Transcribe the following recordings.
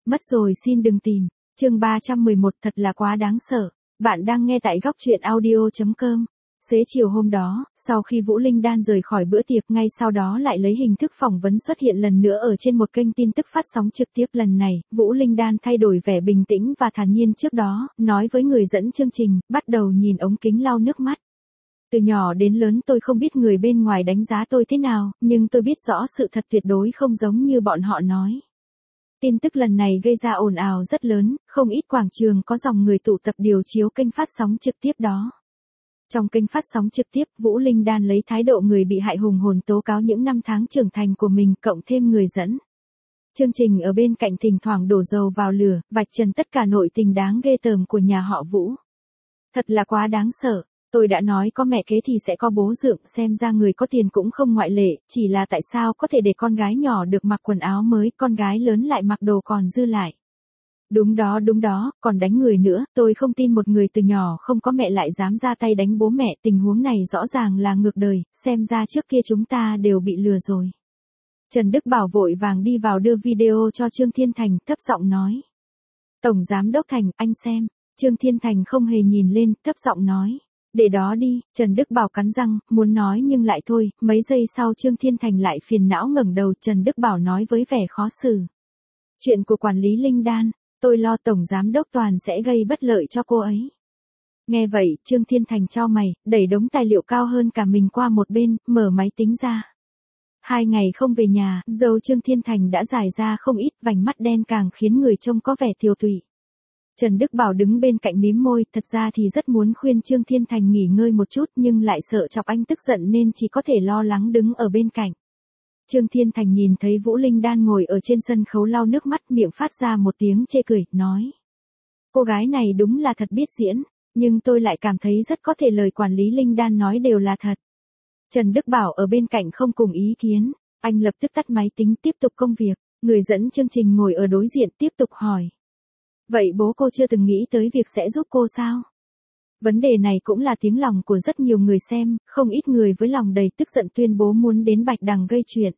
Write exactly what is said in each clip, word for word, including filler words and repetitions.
Mất rồi xin đừng tìm. Chương ba trăm mười một thật là quá đáng sợ. Bạn đang nghe tại góc truyện audio chấm com. Xế chiều hôm đó, sau khi Vũ Linh Đan rời khỏi bữa tiệc, ngay sau đó lại lấy hình thức phỏng vấn xuất hiện lần nữa ở trên một kênh tin tức phát sóng trực tiếp. Lần này, Vũ Linh Đan thay đổi vẻ bình tĩnh và thản nhiên trước đó, nói với người dẫn chương trình, bắt đầu nhìn ống kính lau nước mắt. Từ nhỏ đến lớn tôi không biết người bên ngoài đánh giá tôi thế nào, nhưng tôi biết rõ sự thật tuyệt đối không giống như bọn họ nói. Tin tức lần này gây ra ồn ào rất lớn, không ít quảng trường có dòng người tụ tập điều chiếu kênh phát sóng trực tiếp đó. Trong kênh phát sóng trực tiếp, Vũ Linh Đan lấy thái độ người bị hại hùng hồn tố cáo những năm tháng trưởng thành của mình, cộng thêm người dẫn chương trình ở bên cạnh thỉnh thoảng đổ dầu vào lửa, vạch trần tất cả nội tình đáng ghê tởm của nhà họ Vũ. Thật là quá đáng sợ. Tôi đã nói có mẹ kế thì sẽ có bố dượng, xem ra người có tiền cũng không ngoại lệ, chỉ là tại sao có thể để con gái nhỏ được mặc quần áo mới, con gái lớn lại mặc đồ còn dư lại. Đúng đó đúng đó, còn đánh người nữa, tôi không tin một người từ nhỏ không có mẹ lại dám ra tay đánh bố mẹ, tình huống này rõ ràng là ngược đời, xem ra trước kia chúng ta đều bị lừa rồi. Trần Đức Bảo vội vàng đi vào đưa video cho Trương Thiên Thành, thấp giọng nói. Tổng Giám Đốc Thành, anh xem. Trương Thiên Thành không hề nhìn lên, thấp giọng nói. Để đó đi, Trần Đức Bảo cắn răng, muốn nói nhưng lại thôi, mấy giây sau Trương Thiên Thành lại phiền não ngẩng đầu, Trần Đức Bảo nói với vẻ khó xử. Chuyện của quản lý Linh Đan, tôi lo Tổng Giám Đốc Toàn sẽ gây bất lợi cho cô ấy. Nghe vậy, Trương Thiên Thành chau mày, đẩy đống tài liệu cao hơn cả mình qua một bên, mở máy tính ra. Hai ngày không về nhà, râu Trương Thiên Thành đã dài ra không ít, vành mắt đen càng khiến người trông có vẻ tiều tụy. Trần Đức Bảo đứng bên cạnh mím môi, thật ra thì rất muốn khuyên Trương Thiên Thành nghỉ ngơi một chút nhưng lại sợ chọc anh tức giận nên chỉ có thể lo lắng đứng ở bên cạnh. Trương Thiên Thành nhìn thấy Vũ Linh Đan ngồi ở trên sân khấu lau nước mắt, miệng phát ra một tiếng chê cười, nói. Cô gái này đúng là thật biết diễn, nhưng tôi lại cảm thấy rất có thể lời quản lý Linh Đan nói đều là thật. Trần Đức Bảo ở bên cạnh không cùng ý kiến, anh lập tức tắt máy tính tiếp tục công việc, người dẫn chương trình ngồi ở đối diện tiếp tục hỏi. Vậy bố cô chưa từng nghĩ tới việc sẽ giúp cô sao? Vấn đề này cũng là tiếng lòng của rất nhiều người xem, không ít người với lòng đầy tức giận tuyên bố muốn đến Bạch Đằng gây chuyện.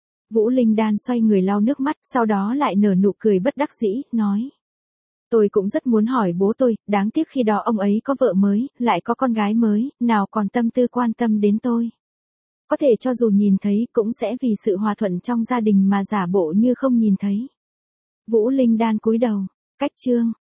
Vũ Linh Đan xoay người lau nước mắt, sau đó lại nở nụ cười bất đắc dĩ, nói. Tôi cũng rất muốn hỏi bố tôi, đáng tiếc khi đó ông ấy có vợ mới, lại có con gái mới, nào còn tâm tư quan tâm đến tôi. Có thể cho dù nhìn thấy cũng sẽ vì sự hòa thuận trong gia đình mà giả bộ như không nhìn thấy. Vũ Linh Đan cúi đầu. Cách chương